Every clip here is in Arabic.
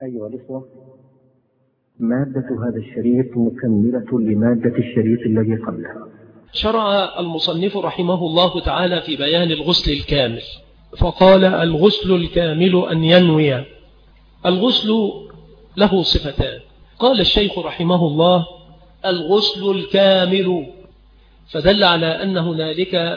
أيها الإخوة، مادة هذا الشريط مكملة لمادة الشريط الذي قبله. شرع المصنف رحمه الله تعالى في بيان الغسل الكامل، فقال: الغسل الكامل أن ينوي. الغسل له صفتان. قال الشيخ رحمه الله: الغسل الكامل، فدل على أن هنالك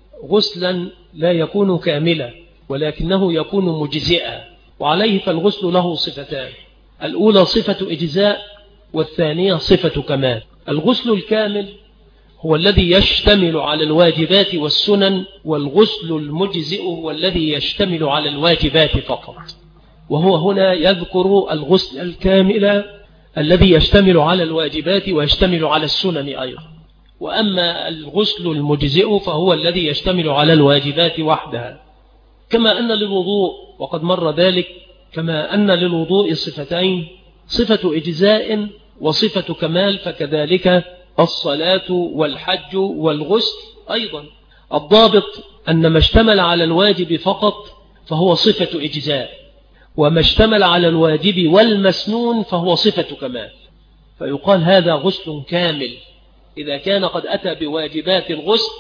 غسلا لا يكون كاملا ولكنه يكون مجزئا، وعليه فالغسل له صفتان: الأولى صفة إجزاء، والثانية صفة كمال. الغسل الكامل هو الذي يشتمل على الواجبات والسنن، والغسل المجزئ هو الذي يشتمل على الواجبات فقط. وهو هنا يذكر الغسل الكامل الذي يشتمل على الواجبات ويشتمل على السنن أيضا. وأما الغسل المجزئ فهو الذي يشتمل على الواجبات وحدها، كما أن للوضوء، وقد مر ذلك، كما أن للوضوء صفتين: صفة إجزاء وصفة كمال، فكذلك الصلاة والحج والغسل أيضا. الضابط أن ما اشتمل على الواجب فقط فهو صفة إجزاء، وما اشتمل على الواجب والمسنون فهو صفة كمال. فيقال هذا غسل كامل إذا كان قد أتى بواجبات الغسل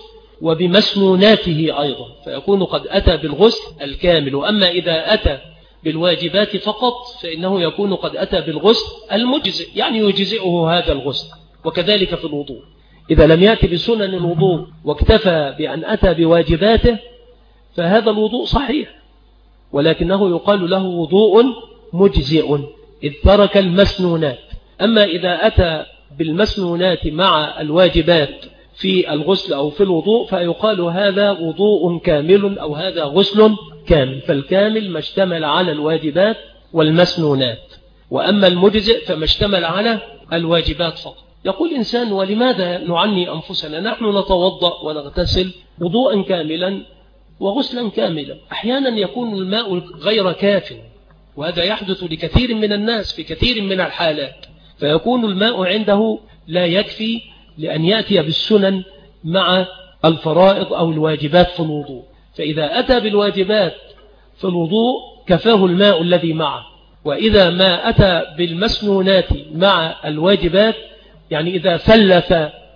وبمسنوناته أيضا، فيكون قد أتى بالغسل الكامل. وأما إذا أتى بالواجبات فقط فإنه يكون قد أتى بالغسل المجزئ، يعني يجزئه هذا الغسل. وكذلك في الوضوء، إذا لم يأتي بسنن الوضوء واكتفى بأن أتى بواجباته فهذا الوضوء صحيح، ولكنه يقال له وضوء مجزئ إذ ترك المسنونات. أما إذا أتى بالمسنونات مع الواجبات في الغسل أو في الوضوء فيقال هذا وضوء كامل أو هذا غسل كامل. فالكامل ما اشتمل على الواجبات والمسنونات، وأما المجزئ فما اشتمل على الواجبات فقط. يقول إنسان: ولماذا نعني أنفسنا؟ نحن نتوضأ ونغتسل وضوءا كاملا وغسلا كاملا. أحيانا يكون الماء غير كاف، وهذا يحدث لكثير من الناس في كثير من الحالات، فيكون الماء عنده لا يكفي لأن يأتي بالسنن مع الفرائض أو الواجبات في الوضوء. فإذا أتى بالواجبات في الوضوء كفاه الماء الذي معه. وإذا ما أتى بالمسنونات مع الواجبات، يعني إذا ثلث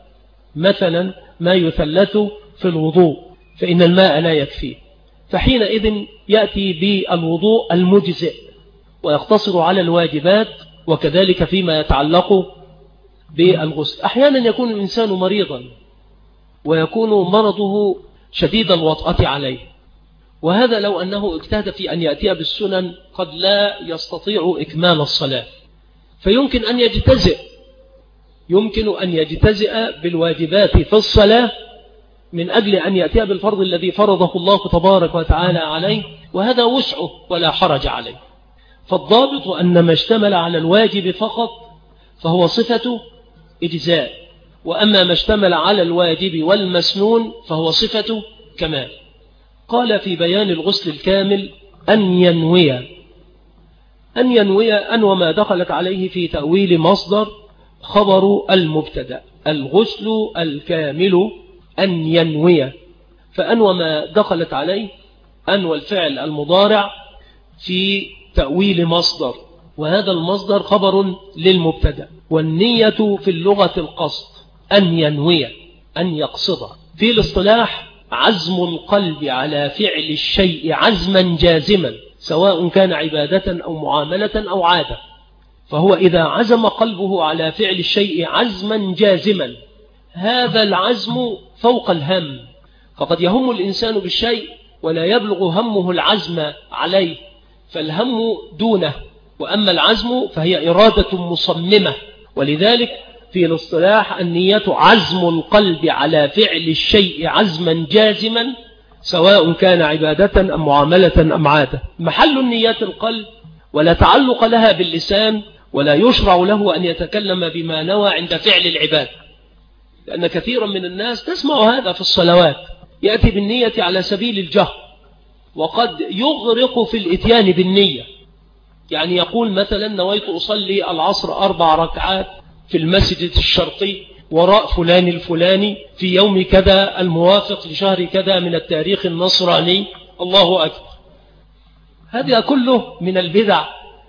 مثلا ما يثلث في الوضوء فإن الماء لا يكفيه، فحينئذ يأتي بالوضوء المجزئ ويقتصر على الواجبات. وكذلك فيما يتعلق بالغسل. أحيانا يكون الإنسان مريضا ويكون مرضه شديد الوطأة عليه، وهذا لو أنه اجتهد في أن يأتي بالسنن قد لا يستطيع إكمال الصلاة، فيمكن أن يجتزئ بالواجبات في الصلاة من أجل أن يأتي بالفرض الذي فرضه الله تبارك وتعالى عليه، وهذا وسعه ولا حرج عليه. فالضابط أن ما اشتمل على الواجب فقط فهو صفة إجزاء، وأما ما اشتمل على الواجب والمسنون فهو صفة كمال. قال في بيان الغسل الكامل: أن ينوي أن وما دخلت عليه في تأويل مصدر خبر المبتدأ. الغسل الكامل أن ينوي، فأن وما دخلت عليه أن والفعل المضارع في تأويل مصدر، وهذا المصدر خبر للمبتدأ. والنية في اللغة القصد، أن ينوي أن يقصد. في الاصطلاح عزم القلب على فعل الشيء عزما جازما، سواء كان عبادة أو معاملة أو عادة. فهو إذا عزم قلبه على فعل الشيء عزما جازما، هذا العزم فوق الهم، فقد يهم الإنسان بالشيء ولا يبلغ همه العزم عليه، فالهم دونه، وأما العزم فهي إرادة مصممة. ولذلك في الاصطلاح النية عزم القلب على فعل الشيء عزما جازما، سواء كان عبادة أم معاملة أم عادة. محل النيات القلب، ولا تعلق لها باللسان، ولا يشرع له أن يتكلم بما نوى عند فعل العبادة، لأن كثيرا من الناس تسمع هذا في الصلوات، يأتي بالنية على سبيل الجهر، وقد يغرق في الإتيان بالنية. يعني يقول مثلا: نويت أصلي العصر 4 ركعات في المسجد الشرقي وراء فلان الفلاني في يوم كذا الموافق لشهر كذا من التاريخ النصراني، الله أكبر. هذا كله من البدع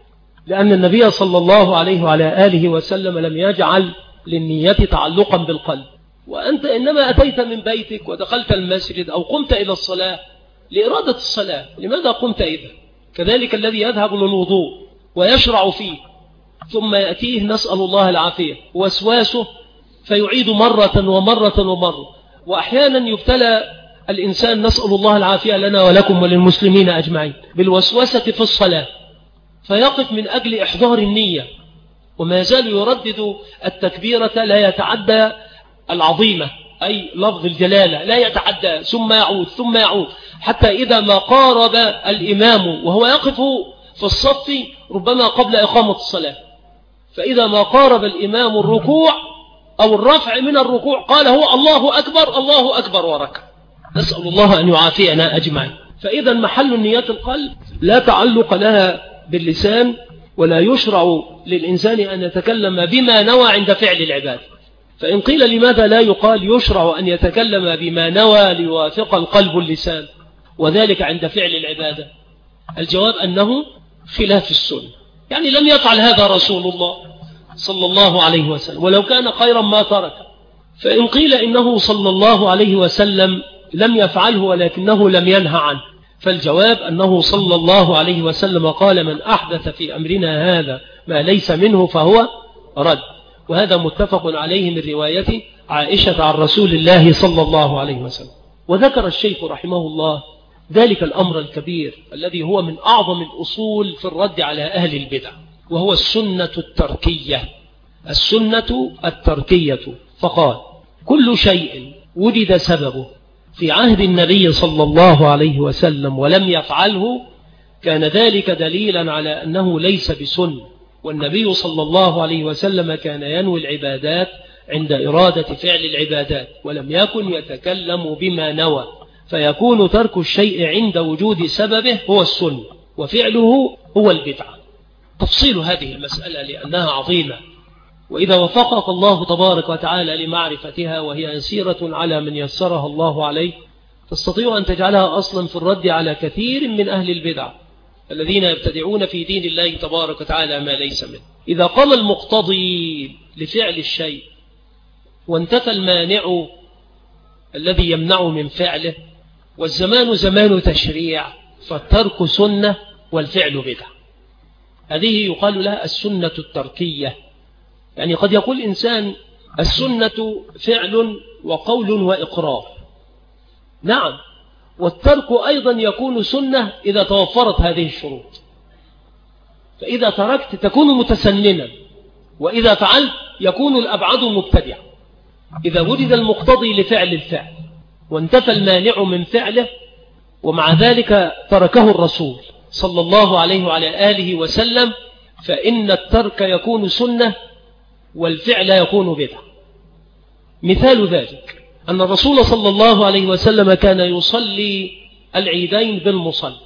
لأن النبي صلى الله عليه وعلى آله وسلم لم يجعل للنية تعلقا بالقلب. وأنت إنما أتيت من بيتك ودخلت المسجد أو قمت إلى الصلاة لإرادة الصلاة، لماذا قمت إذا؟ كذلك الذي يذهب للوضوء ويشرع فيه ثم يأتيه نسأل الله العافية وسواسه فيعيد مرة ومرة ومرة، وأحيانا يبتلى الإنسان نسأل الله العافية لنا ولكم وللمسلمين أجمعين بالوسوسة في الصلاة، فيقف من أجل إحضار النية وما يزال يردد التكبيرة لا يتعدى العظيمة أي لفظ الجلالة، لا يتعدى ثم يعود ثم يعود، حتى إذا ما قارب الإمام وهو يقف في الصف ربما قبل إقامة الصلاة، فإذا ما قارب الإمام الركوع أو الرفع من الركوع قال هو الله أكبر الله أكبر وركع، نسأل الله أن يعافينا أجمعين. فإذا محل نيات القلب لا تعلق لها باللسان، ولا يشرع للإنسان أن يتكلم بما نوى عند فعل العبادة. فإن قيل لماذا لا يقال يشرع أن يتكلم بما نوى ليوافق القلب اللسان وذلك عند فعل العبادة؟ الجواب أنه خلاف السنة، يعني لم يفعل هذا رسول الله صلى الله عليه وسلم، ولو كان خيرا ما ترك. فإن قيل إنه صلى الله عليه وسلم لم يفعله ولكنه لم ينهى عنه، فالجواب أنه صلى الله عليه وسلم قال من أحدث في أمرنا هذا ما ليس منه فهو رد، وهذا متفق عليه من رواية عائشة عن رسول الله صلى الله عليه وسلم. وذكر الشيخ رحمه الله ذلك الأمر الكبير الذي هو من أعظم الأصول في الرد على أهل البدع، وهو السنة التركية. السنة التركية، فقال كل شيء وجد سببه في عهد النبي صلى الله عليه وسلم ولم يفعله كان ذلك دليلا على أنه ليس بسنة، والنبي صلى الله عليه وسلم كان ينوي العبادات عند إرادة فعل العبادات ولم يكن يتكلم بما نوى، فيكون ترك الشيء عند وجود سببه هو السنة وفعله هو البدعة. تفصيل هذه المسألة لأنها عظيمة، وإذا وفقك الله تبارك وتعالى لمعرفتها وهي يسيرة على من يسرها الله عليه تستطيع أن تجعلها أصلا في الرد على كثير من أهل البدع الذين يبتدعون في دين الله تبارك وتعالى ما ليس منه. إذا قام المقتضي لفعل الشيء وانتفى المانع الذي يمنع من فعله، والزمان زمان تشريع، فالترك سنة والفعل بدعة. هذه يقال لها السنة التركية. يعني قد يقول إنسان السنة فعل وقول وإقرار، نعم، والترك أيضا يكون سنة إذا توفرت هذه الشروط، فإذا تركت تكون متسننا، وإذا فعلت يكون الأبعد مبتدع. إذا وجد المقتضي لفعل الفعل وانتفى المانع من فعله ومع ذلك تركه الرسول صلى الله عليه وعلى آله وسلم، فإن الترك يكون سنة والفعل يكون بدعة. مثال ذلك أن الرسول صلى الله عليه وسلم كان يصلي العيدين بالمصلى،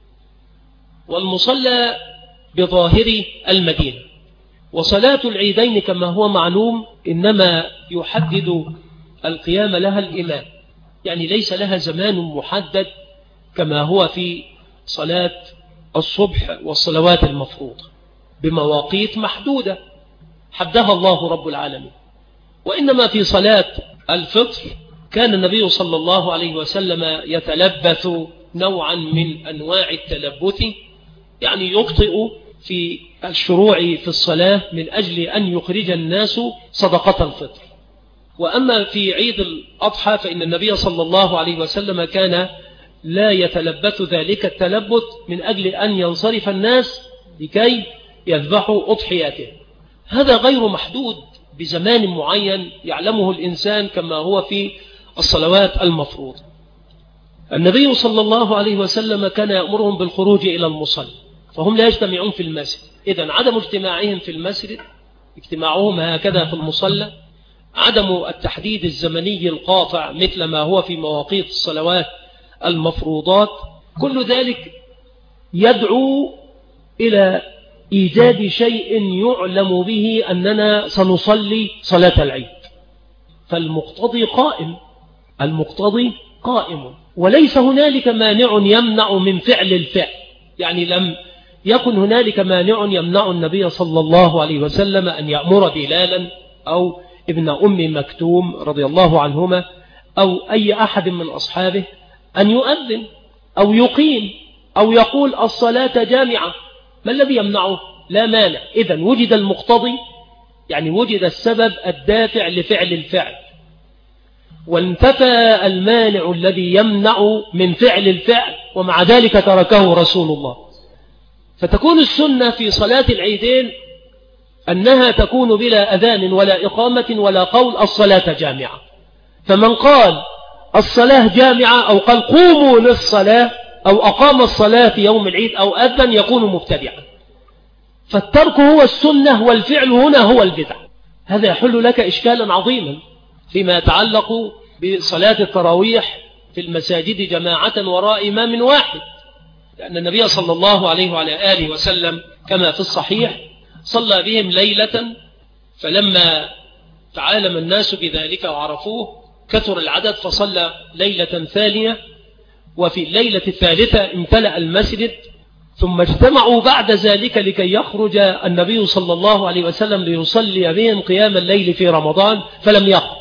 والمصلى بظاهر المدينة، وصلاة العيدين كما هو معلوم إنما يحدد القيام لها الإمام، يعني ليس لها زمان محدد كما هو في صلاة الصبح والصلوات المفروضة بمواقيت محدودة حدها الله رب العالمين. وإنما في صلاة الفطر كان النبي صلى الله عليه وسلم يتلبث نوعا من أنواع التلبث، يعني يبطئ في الشروع في الصلاة من أجل أن يخرج الناس صدقة الفطر. وأما في عيد الأضحى فإن النبي صلى الله عليه وسلم كان لا يتلبث ذلك التلبث من أجل أن ينصرف الناس لكي يذبحوا أضحياته. هذا غير محدود بزمان معين يعلمه الإنسان كما هو في الصلوات المفروضة. النبي صلى الله عليه وسلم كان يأمرهم بالخروج إلى المصلى، فهم لا يجتمعون في المسجد، إذن عدم اجتماعهم في المسجد اجتماعهم هكذا في المصلى، عدم التحديد الزمني القاطع مثل ما هو في مواقيت الصلوات المفروضات، كل ذلك يدعو إلى إيجاد شيء يعلم به أننا سنصلي صلاة العيد، فالمقتضي قائم، المقتضي قائم، وليس هنالك مانع يمنع من فعل الفعل، يعني لم يكن هنالك مانع يمنع النبي صلى الله عليه وسلم أن يأمر بلالا أو ابن أم مكتوم رضي الله عنهما أو أي أحد من أصحابه أن يؤذن أو يقيم أو يقول الصلاة جامعة، ما الذي يمنعه؟ لا مانع. إذن وجد المقتضي، يعني وجد السبب الدافع لفعل الفعل، وانتفى المانع الذي يمنع من فعل الفعل، ومع ذلك تركه رسول الله. فتكون السنة في صلاة العيدين أنها تكون بلا أذان ولا إقامة ولا قول الصلاة جامعة. فمن قال الصلاة جامعة أو قال قوموا للصلاة أو أقام الصلاة في يوم العيد أو أذن يكون مبتدعا. فالترك هو السنة والفعل هنا هو البدع. هذا يحل لك إشكالا عظيما فيما يتعلق بصلاة التراويح في المساجد جماعة وراء إمام واحد، لأن النبي صلى الله عليه وعلى آله وسلم كما في الصحيح صلى بهم ليلة، فلما تعالم الناس بذلك وعرفوه كثر العدد فصلى ليلة ثانية، وفي الليلة الثالثة امتلأ المسجد، ثم اجتمعوا بعد ذلك لكي يخرج النبي صلى الله عليه وسلم ليصلي بهم قيام الليل في رمضان فلم يخرج،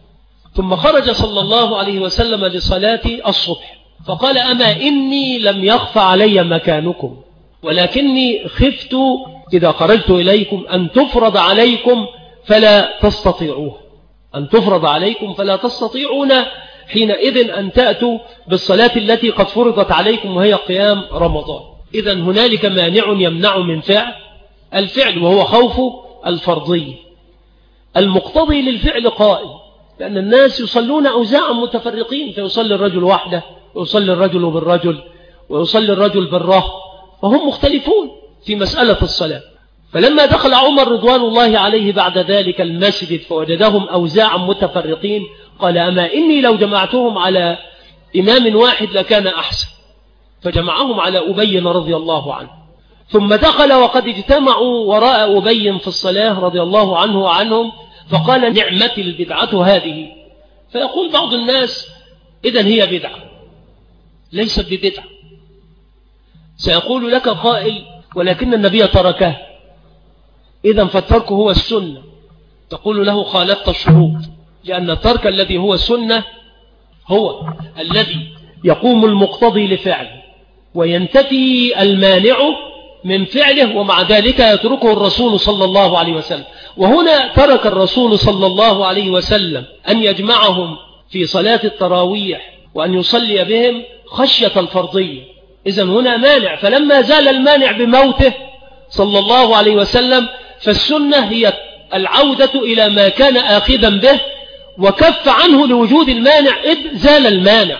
ثم خرج صلى الله عليه وسلم لصلاة الصبح فقال أما إني لم يخف علي مكانكم ولكني خفت إذا خرجت إليكم أن تفرض عليكم فلا تستطيعوه، أن تفرض عليكم فلا تستطيعون حينئذ أن تأتوا بالصلاة التي قد فرضت عليكم وهي قيام رمضان. إذن هنالك مانع يمنع من فعل الفعل وهو خوف الفرضية. المقتضي للفعل قائم، لأن الناس يصلون أوزاعا متفرقين، فيصلي الرجل وحده ويصلي الرجل بالرجل ويصلي الرجل بالرهط، وهم مختلفون في مسألة الصلاة. فلما دخل عمر رضوان الله عليه بعد ذلك المسجد فوجدهم أوزاعا متفرقين قال أما إني لو جمعتهم على إمام واحد لكان أحسن، فجمعهم على أبي رضي الله عنه. ثم دخل وقد اجتمعوا وراء أبي في الصلاة رضي الله عنه وعنهم فقال نعمة البدعة هذه. فيقول بعض الناس إذن هي بدعة، ليست ببدعة. سيقول لك قائل ولكن النبي تركه، إذن فالترك هو السنة. تقول له خالفت الشروط، لأن الترك الذي هو السنة هو الذي يقوم المقتضي لفعله وينتفي المانع من فعله، ومع ذلك يتركه الرسول صلى الله عليه وسلم. وهنا ترك الرسول صلى الله عليه وسلم أن يجمعهم في صلاة التراويح وأن يصلي بهم خشية الفرضية، إذن هنا مانع. فلما زال المانع بموته صلى الله عليه وسلم فالسنة هي العودة إلى ما كان آخذا به وكف عنه لوجود المانع إذ زال المانع.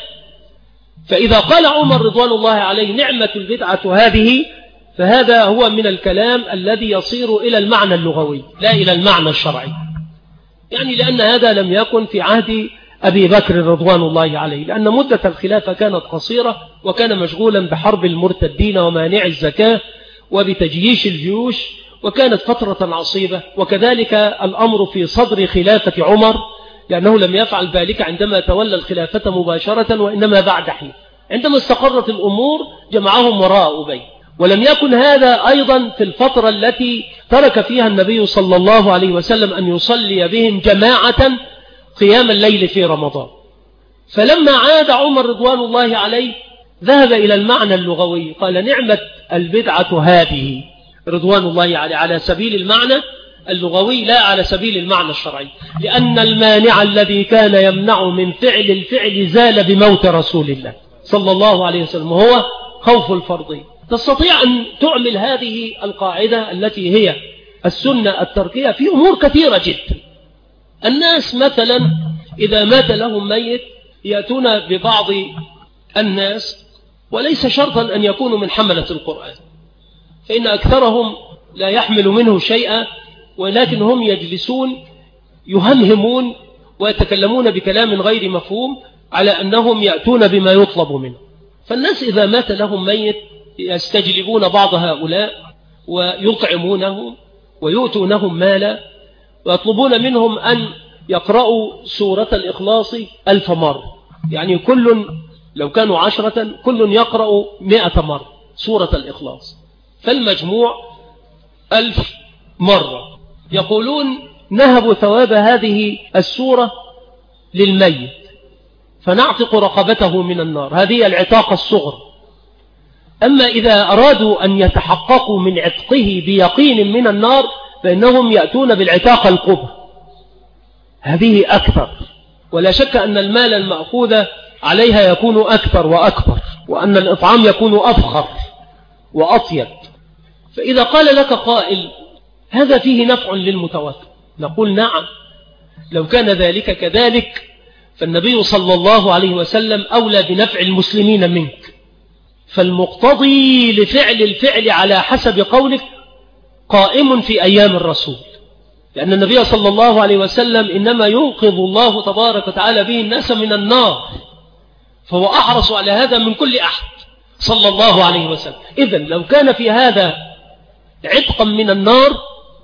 فإذا قال عمر رضوان الله عليه نعمة البدعة هذه، فهذا هو من الكلام الذي يصير إلى المعنى اللغوي لا إلى المعنى الشرعي، يعني لأن هذا لم يكن في عهد أبي بكر رضوان الله عليه، لأن مدة الخلافة كانت قصيرة وكان مشغولا بحرب المرتدين ومانع الزكاة وبتجييش الجيوش، وكانت فترة عصيبة. وكذلك الأمر في صدر خلافة عمر، لأنه لم يفعل ذلك عندما تولى الخلافة مباشرة وإنما بعد حين، عندما استقرت الأمور جمعهم وراء أبي. ولم يكن هذا أيضا في الفترة التي ترك فيها النبي صلى الله عليه وسلم أن يصلي بهم جماعة قيام الليل في رمضان. فلما عاد عمر رضوان الله عليه ذهب إلى المعنى اللغوي، قال نعمة البدعة هذه رضوان الله على سبيل المعنى اللغوي لا على سبيل المعنى الشرعي، لأن المانع الذي كان يمنع من فعل الفعل زال بموت رسول الله صلى الله عليه وسلم، وهو خوف الفرضية. تستطيع أن تعمل هذه القاعدة التي هي السنة التركية في أمور كثيرة جدا. الناس مثلا إذا مات لهم ميت يأتون ببعض الناس، وليس شرطا أن يكونوا من حملة القرآن، فإن أكثرهم لا يحمل منه شيئا، ولكن هم يجلسون يهمهمون ويتكلمون بكلام غير مفهوم على أنهم يأتون بما يطلب منه. فالناس إذا مات لهم ميت يستجلبون بعض هؤلاء ويطعمونهم ويؤتونهم مالا ويطلبون منهم أن يقرأوا سورة الإخلاص 1000 مرة، يعني كل لو كانوا 10 كل يقرأ 100 مرة سورة الإخلاص. فالمجموع 1000 مرة. يقولون نهب ثواب هذه السورة للميت فنعتق رقبته من النار، هذه العتاق الصغر. أما إذا أرادوا أن يتحققوا من عتقه بيقين من النار فإنهم يأتون بالعتاق الكبرى، هذه أكثر، ولا شك أن المال المأخوذ عليها يكون أكثر وأكبر، وأن الإطعام يكون أفخر وأطيب. فإذا قال لك قائل هذا فيه نفع للمتوفى، نقول نعم، لو كان ذلك كذلك فالنبي صلى الله عليه وسلم أولى بنفع المسلمين منك. فالمقتضي لفعل الفعل على حسب قولك قائم في أيام الرسول، لأن النبي صلى الله عليه وسلم إنما ينقذ الله تبارك وتعالى به الناس من النار، فهو أحرص على هذا من كل أحد صلى الله عليه وسلم. إذن لو كان في هذا عتقا من النار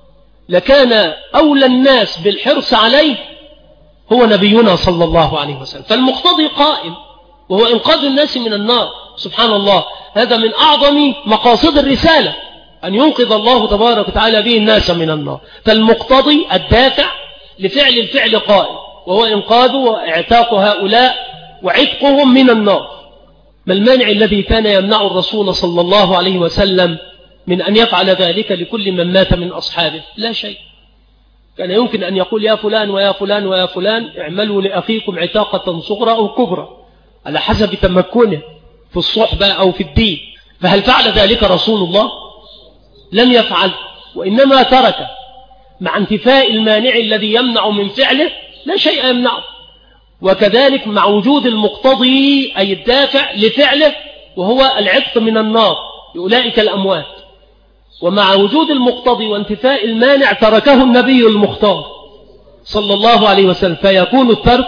لكان أولى الناس بالحرص عليه هو نبينا صلى الله عليه وسلم. فالمقتضي قائم وهو إنقاذ الناس من النار. سبحان الله، هذا من أعظم مقاصد الرسالة، أن ينقذ الله تبارك وتعالى به الناس من النار. فالمقتضي الدافع لفعل الفعل قائم، وهو إنقاذ واعتاق هؤلاء وعتقهم من النار. ما المانع الذي كان يمنع الرسول صلى الله عليه وسلم من أن يفعل ذلك لكل من مات من أصحابه؟ لا شيء. كان يمكن أن يقول يا فلان ويا فلان ويا فلان اعملوا لأخيكم عتاقة صغرى أو كبرى على حسب تمكنه في الصحبة أو في الدين. فهل فعل ذلك رسول الله؟ لم يفعل، وإنما ترك مع انتفاء المانع الذي يمنع من فعله، لا شيء يمنعه. وكذلك مع وجود المقتضي أي الدافع لفعله وهو العتق من النار لأولئك الأموات، ومع وجود المقتضي وانتفاء المانع تركه النبي المختار صلى الله عليه وسلم، فيكون الترك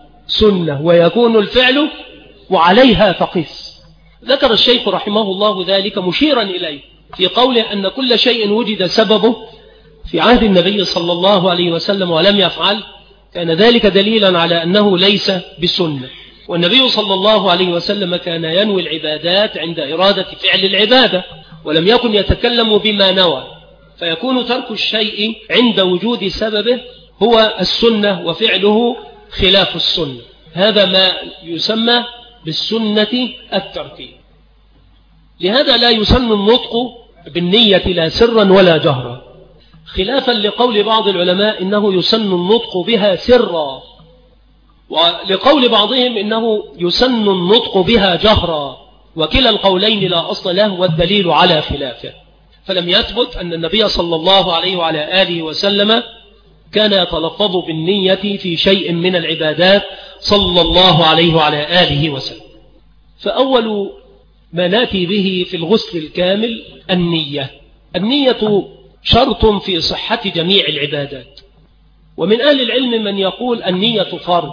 سنة ويكون الفعل وعليها فقس. ذكر الشيخ رحمه الله ذلك مشيرا إليه في قوله أن كل شيء وجد سببه في عهد النبي صلى الله عليه وسلم ولم يفعل كان ذلك دليلا على أنه ليس بسنة. والنبي صلى الله عليه وسلم كان ينوي العبادات عند إرادة فعل العبادة، ولم يكن يتكلم بما نوى، فيكون ترك الشيء عند وجود سببه هو السنة وفعله خلاف السنة. هذا ما يسمى بالسنة التركية. لهذا لا يسن النطق بالنية لا سرا ولا جهرا، خلافا لقول بعض العلماء إنه يسن النطق بها سرا، ولقول بعضهم إنه يسن النطق بها جهرا، وكلا القولين لا أصل له والدليل على خلافه. فلم يثبت أن النبي صلى الله عليه وعلى آله وسلم كان يتلفظ بالنية في شيء من العبادات صلى الله عليه وعلى آله وسلم. فأول ما ناتي به في الغسل الكامل النية. النية شرط في صحة جميع العبادات، ومن أهل العلم من يقول النية فرض،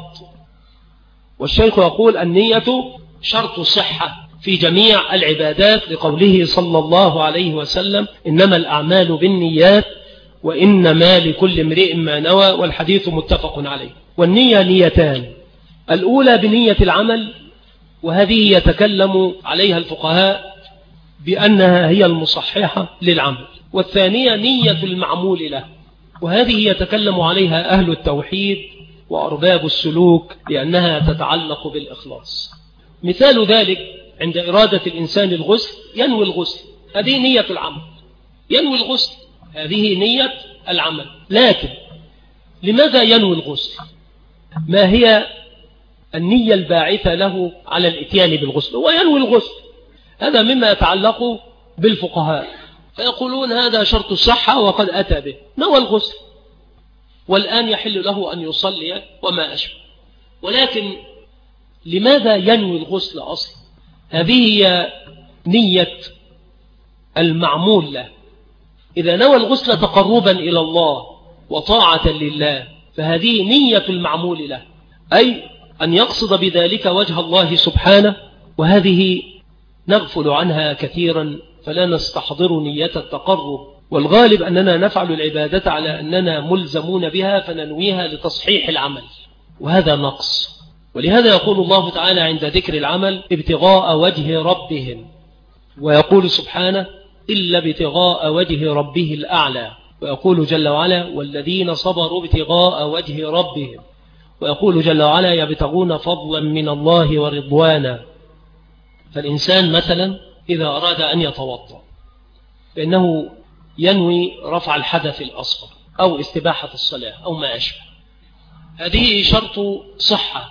والشيخ يقول النية شرط صحة في جميع العبادات لقوله صلى الله عليه وسلم إنما الأعمال بالنيات وإنما لكل امرئ ما نوى، والحديث متفق عليه. والنية نيتان، الأولى بنية العمل، وهذه يتكلم عليها الفقهاء بأنها هي المصححة للعمل، والثانية نية المعمول له، وهذه يتكلم عليها أهل التوحيد وأرباب السلوك لأنها تتعلق بالإخلاص. مثال ذلك عند إرادة الإنسان الغسل ينوي الغسل، هذه نية العمل، ينوي الغسل هذه نية العمل. لكن لماذا ينوي الغسل؟ ما هي النية الباعثة له على الاتيان بالغسل؟ هو ينوي الغسل، هذا مما يتعلق بالفقهاء، فيقولون هذا شرط الصحة وقد أتى به، نوى الغسل والآن يحل له أن يصلي وما أشبه. ولكن لماذا ينوي الغسل أصلا؟ هذه هي نية المعمول له. إذا نوى الغسل تقربا إلى الله وطاعة لله فهذه نية المعمول له، أي أن يقصد بذلك وجه الله سبحانه، وهذه نغفل عنها كثيرا فلا نستحضر نية التقرب، والغالب أننا نفعل العبادة على أننا ملزمون بها فننويها لتصحيح العمل، وهذا نقص. ولهذا يقول الله تعالى عند ذكر العمل ابتغاء وجه ربهم، ويقول سبحانه إلا ابتغاء وجه ربه الأعلى، ويقول جل وعلا والذين صبروا ابتغاء وجه ربهم، ويقول جل وعلا يبتغون فضلا من الله ورضوانا. فالإنسان مثلا إذا أراد أن يتوضأ فإنه ينوي رفع الحدث الأصغر أو استباحة الصلاة أو ما أشبه، هذه شرط صحة،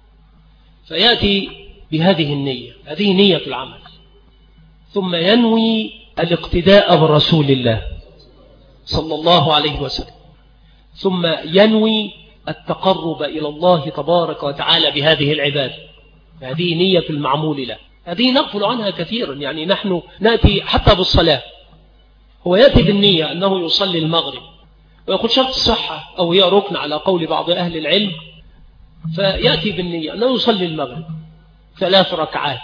فيأتي بهذه النية، هذه نية العمل، ثم ينوي الاقتداء برسول الله صلى الله عليه وسلم، ثم ينوي التقرب إلى الله تبارك وتعالى بهذه العبادة، هذه نية المعمول له. هذه نغفل عنها كثيرا، يعني نحن نأتي حتى بالصلاة، هو يأتي بالنية أنه يصلي المغرب ويقول شرط الصحة أو هي ركن على قول بعض أهل العلم، فيأتي بالنية أنه يصلي المغرب 3 ركعات،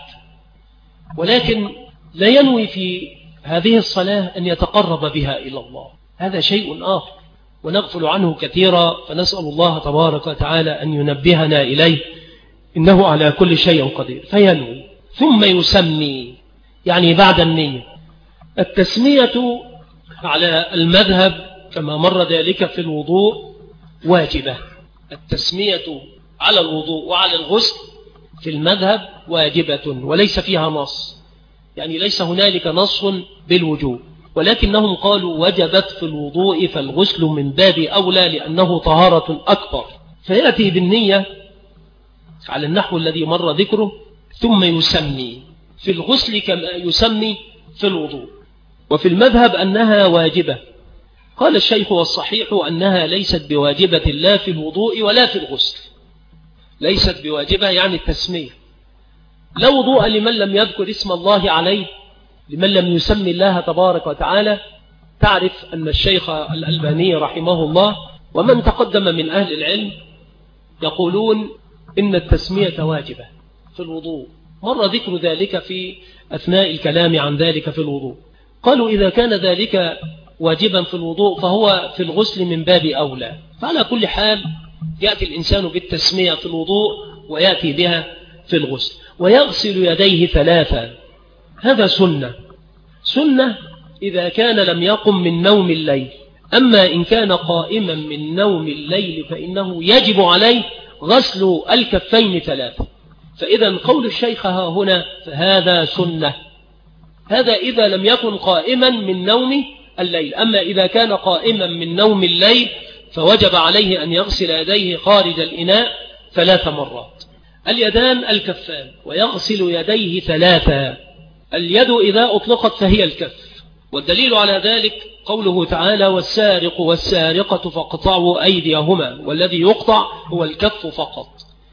ولكن لا ينوي في هذه الصلاة أن يتقرب بها إلى الله، هذا شيء آخر ونغفل عنه كثيرا، فنسأل الله تبارك وتعالى أن ينبهنا إليه، إنه على كل شيء قدير. فينوي ثم يسمي، يعني بعد النية. التسمية على المذهب كما مر ذلك في الوضوء واجبة، التسمية على الوضوء وعلى الغسل في المذهب واجبة وليس فيها نص، يعني ليس هنالك نص بالوجوب، ولكنهم قالوا وجبت في الوضوء فالغسل من باب أولى لأنه طهارة أكبر. فيأتي بالنية على النحو الذي مر ذكره، ثم يسمي في الغسل كما يسمي في الوضوء. وفي المذهب أنها واجبة، قال الشيخ والصحيح أنها ليست بواجبة لا في الوضوء ولا في الغسل، ليست بواجبة يعني التسمية، لا وضوء لمن لم يذكر اسم الله عليه، لمن لم يسمي الله تبارك وتعالى. تعرف أن الشيخ الألباني رحمه الله ومن تقدم من أهل العلم يقولون إن التسمية واجبة في الوضوء، مر ذكر ذلك في أثناء الكلام عن ذلك في الوضوء. قالوا إذا كان ذلك واجبا في الوضوء فهو في الغسل من باب أولى. فعلى كل حال يأتي الإنسان بالتسمية في الوضوء ويأتي بها في الغسل، ويغسل يديه 3. هذا سنة إذا كان لم يقم من نوم الليل، أما إن كان قائما من نوم الليل فإنه يجب عليه غسل الكفين 3. فإذا قول الشيخ ها هنا فهذا سنة، هذا إذا لم يكن قائما من نوم الليل. أما إذا كان قائما من نوم الليل فوجب عليه أن يغسل يديه خارج الإناء 3 مرات. اليدان الكفان، ويغسل يديه 3. اليد إذا أطلقت فهي الكف، والدليل على ذلك قوله تعالى والسارق والسارقة فاقطعوا أيديهما، والذي يقطع هو الكف فقط.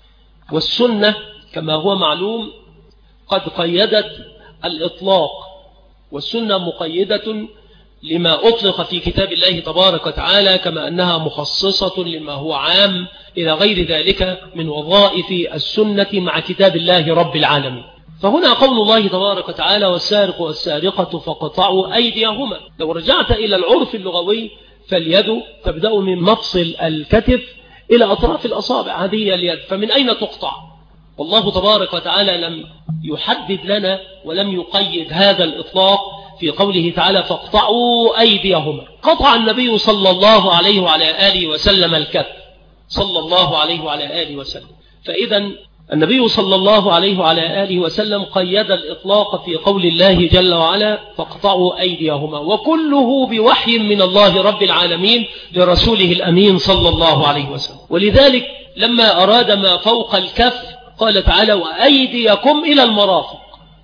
والسنة كما هو معلوم قد قيدت الإطلاق، والسنة مقيدة لما أطلق في كتاب الله تبارك وتعالى، كما أنها مخصصة لما هو عام إلى غير ذلك من وظائف السنة مع كتاب الله رب العالمين. فهنا قول الله تبارك وتعالى والسارق والسارقة فاقطعوا أيديهما، لو رجعت إلى العرف اللغوي فاليد تبدأ من مفصل الكتف إلى أطراف الأصابع، هذه اليد، فمن أين تقطع؟ والله تبارك وتعالى لم يحدد لنا ولم يقيد هذا الإطلاق في قوله تعالى فاقطعوا أيديهما. قطع النبي صلى الله عليه وعلى آله وسلم الكف صلى الله عليه وعلى آله وسلم، فإذا النبي صلى الله عليه وعلى آله وسلم قيد الإطلاق في قول الله جل وعلا فاقطعوا أيديهما، وكله بوحي من الله رب العالمين لرسوله الأمين صلى الله عليه وسلم. ولذلك لما أراد ما فوق الكف قال تعالى وأيديكم إلى المرافق،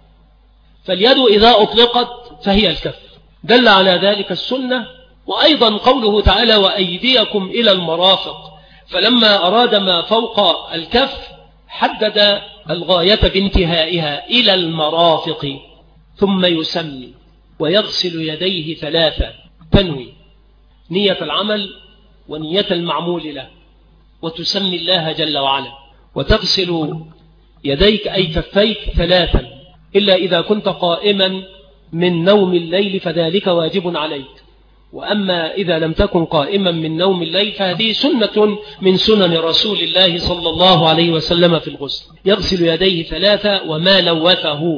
فاليد إذا أطلقت فهي الكف، دل على ذلك السنة. وأيضا قوله تعالى وأيديكم إلى المرافق، فلما أراد ما فوق الكف حدد الغاية بانتهائها إلى المرافق. ثم يسمي ويغسل يديه 3، تنوي نية العمل ونية المعمول له، وتسمي الله جل وعلا، وتغسل يديك أي كفيك 3، إلا إذا كنت قائما من نوم الليل فذلك واجب عليك، وأما إذا لم تكن قائما من نوم الليل فهذه سنة من سنن رسول الله صلى الله عليه وسلم في الغسل. يغسل يديه 3 وما لوثه،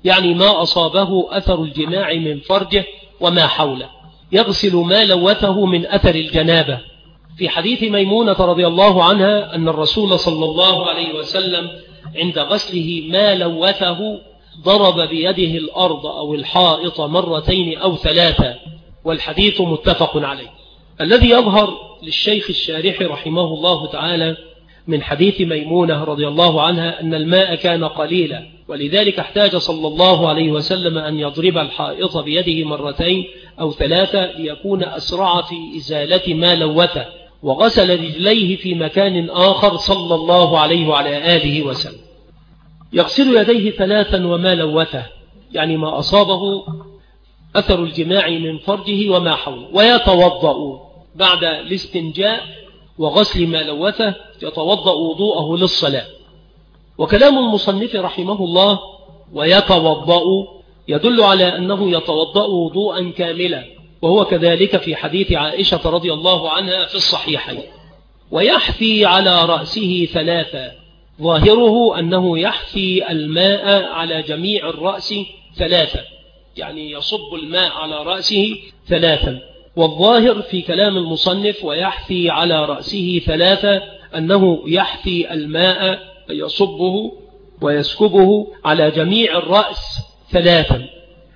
يعني ما أصابه أثر الجماع من فرجه وما حوله، يغسل ما لوثه من أثر الجنابة. في حديث ميمونة رضي الله عنها أن الرسول صلى الله عليه وسلم عند غسله ما لوثه ضرب بيده الأرض أو الحائط مرتين أو ثلاثة، والحديث متفق عليه. الذي يظهر للشيخ الشارح رحمه الله تعالى من حديث ميمونة رضي الله عنها أن الماء كان قليلا، ولذلك احتاج صلى الله عليه وسلم أن يضرب الحائط بيده مرتين أو ثلاثة ليكون أسرع في إزالة ما لوثه، وغسل رجليه في مكان آخر صلى الله عليه وعلى آله وسلم. يغسل يديه ثلاثا وما لوثه، يعني ما أصابه أثر الجماع من فرجه وما حوله، ويتوضأ بعد الاستنجاء وغسل ما لوثه، يتوضأ وضوءه للصلاة. وكلام المصنف رحمه الله ويتوضأ يدل على أنه يتوضأ وضوءا كاملا، وهو كذلك في حديث عائشة رضي الله عنها في الصحيحين. ويحفي على رأسه ثلاثة، ظاهره أنه يحفي الماء على جميع الرأس ثلاثة، يعني يصب الماء على رأسه ثلاثا. والظاهر في كلام المصنف ويحفي على رأسه ثلاثة أنه يحفي الماء يصبه ويسكبه على جميع الرأس ثلاثا.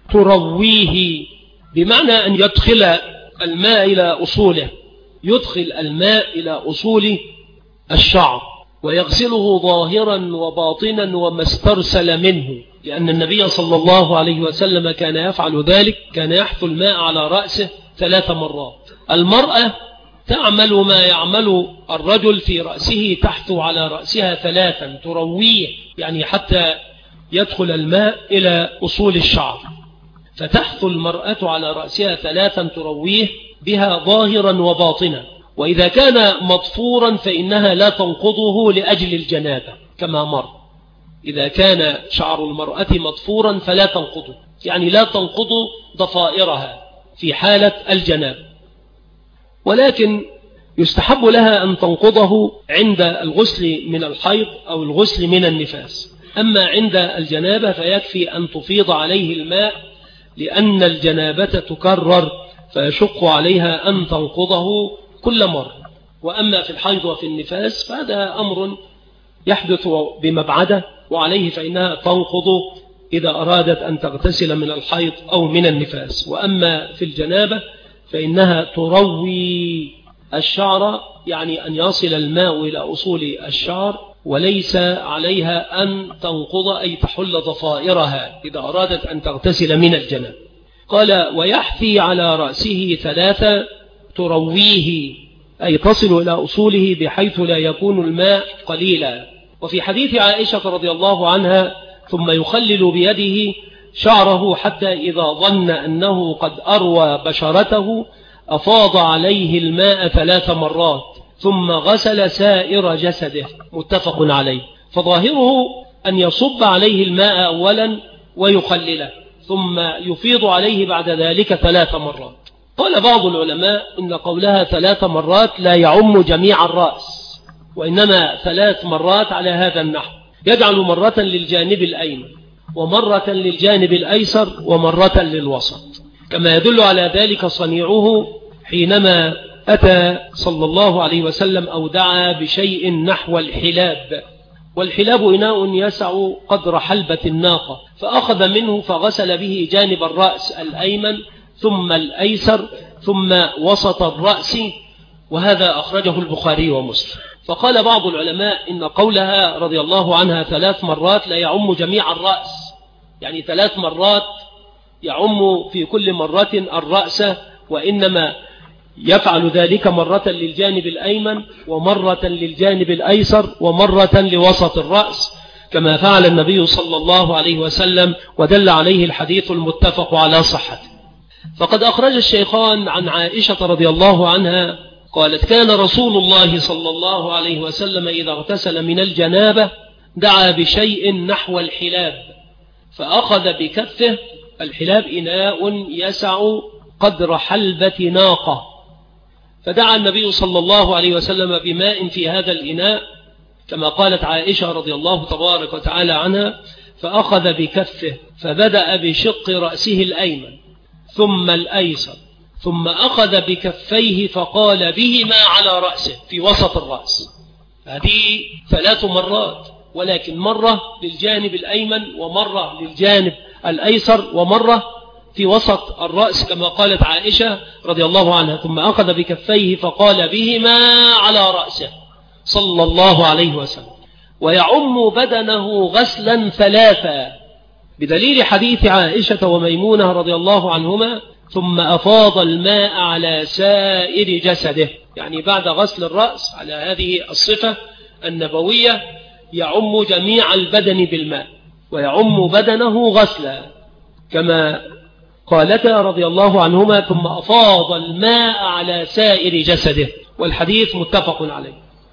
ترويه بمعنى أن يدخل الماء إلى أصوله، يدخل الماء إلى أصول الشعر ويغسله ظاهرا وباطنا وما استرسل منه، لأن النبي صلى الله عليه وسلم كان يفعل ذلك، كان يحث الماء على رأسه 3 مرات. المرأة تعمل ما يعمل الرجل في رأسه، تحثو على رأسها 3 ترويه، يعني حتى يدخل الماء إلى أصول الشعر، فتحثو المرأة على رأسها 3 ترويه بها ظاهرا وباطنا. وإذا كان مضفورا فإنها لا تنقضه لأجل الجنابة كما مر. إذا كان شعر المرأة مضفورا فلا تنقضه، يعني لا تنقض ضفائرها في حالة الجنابة، ولكن يستحب لها أن تنقضه عند الغسل من الحيض أو الغسل من النفاس. أما عند الجنابة فيكفي أن تفيض عليه الماء، لأن الجنابة تكرر فيشق عليها أن تنقضه كل مرة. وأما في الحيض وفي النفاس فهذا أمر يحدث بمبعده، وعليه فإنها تنقض إذا أرادت أن تغتسل من الحيض أو من النفاس. وأما في الجنابة فإنها تروي الشعر، يعني أن يصل الماء إلى أصول الشعر، وليس عليها أن تنقض أي تحل ضفائرها إذا أرادت أن تغتسل من الجنابة. قال ويحفي على رأسه 3 ترويه، أي تصل إلى أصوله بحيث لا يكون الماء قليلا. وفي حديث عائشة رضي الله عنها ثم يخلل بيده شعره حتى إذا ظن أنه قد أروى بشرته أفاض عليه الماء 3 مرات ثم غسل سائر جسده، متفق عليه. فظاهره أن يصب عليه الماء أولا ويخلله ثم يفيض عليه بعد ذلك 3 مرات. قال بعض العلماء إن قولها 3 مرات لا يعم جميع الرأس، وإنما 3 مرات على هذا النحو، يجعل مرة للجانب الأيمن ومرة للجانب الأيسر ومرة للوسط، كما يدل على ذلك صنيعه حينما أتى صلى الله عليه وسلم أو دعا بشيء نحو الحلاب، والحلاب إناء يسع قدر حلبة الناقة، فأخذ منه فغسل به جانب الرأس الأيمن ثم الأيسر ثم وسط الرأس، وهذا أخرجه البخاري ومسلم. فقال بعض العلماء إن قولها رضي الله عنها 3 مرات لا يعم جميع الرأس، يعني 3 مرات يعم في كل مرة الرأس، وإنما يفعل ذلك مرة للجانب الأيمن ومرة للجانب الأيسر ومرة لوسط الرأس، كما فعل النبي صلى الله عليه وسلم، ودل عليه الحديث المتفق على صحته. فقد أخرج الشيخان عن عائشة رضي الله عنها قالت كان رسول الله صلى الله عليه وسلم إذا اغتسل من الجنابة دعا بشيء نحو الحلاب فأخذ بكفه، الحلاب إناء يسع قدر حلبة ناقة، فدعا النبي صلى الله عليه وسلم بماء في هذا الإناء كما قالت عائشة رضي الله تبارك وتعالى عنها، فأخذ بكفه فبدأ بشق رأسه الأيمن ثم الأيسر، ثم أخذ بكفيه فقال بهما على رأسه في وسط الرأس. هذه 3 مرات، ولكن مرة للجانب الأيمن ومرة للجانب الأيسر ومرة في وسط الرأس كما قالت عائشة رضي الله عنها. ثم أخذ بكفيه فقال بهما على رأسه صلى الله عليه وسلم. ويعم بدنه غسلا 3 بدليل حديث عائشة وميمونة رضي الله عنهما ثم أفاض الماء على سائر جسده، يعني بعد غسل الرأس على هذه الصفة النبوية يعم جميع البدن بالماء ويعم بدنه غسلا كما قالتا رضي الله عنهما ثم أفاض الماء على سائر جسده، والحديث متفق عليه.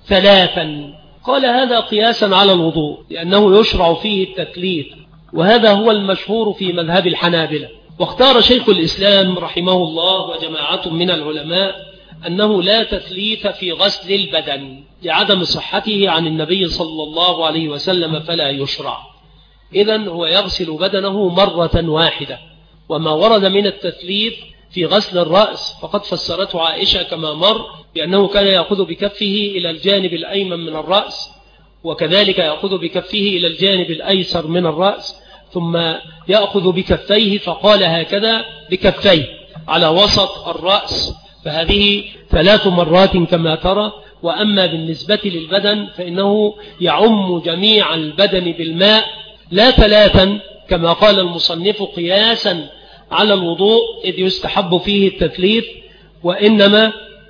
3 قال هذا قياسا على الوضوء لأنه يشرع فيه التثليث، وهذا هو المشهور في مذهب الحنابلة. واختار شيخ الإسلام رحمه الله وجماعة من العلماء أنه لا تثليث في غسل البدن لعدم صحته عن النبي صلى الله عليه وسلم فلا يشرع. إذن هو يغسل بدنه مرة واحدة. وما ورد من التثليث في غسل الرأس فقد فسرته عائشة كما مر بأنه كان يأخذ بكفه إلى الجانب الأيمن من الرأس، وكذلك يأخذ بكفه إلى الجانب الأيسر من الرأس، ثم يأخذ بكفيه فقال هكذا بكفيه على وسط الرأس، فهذه 3 مرات كما ترى. وأما بالنسبة للبدن فإنه يعم جميع البدن بالماء لا 3 كما قال المصنف قياسا على الوضوء إذ يستحب فيه التثليث، وإنما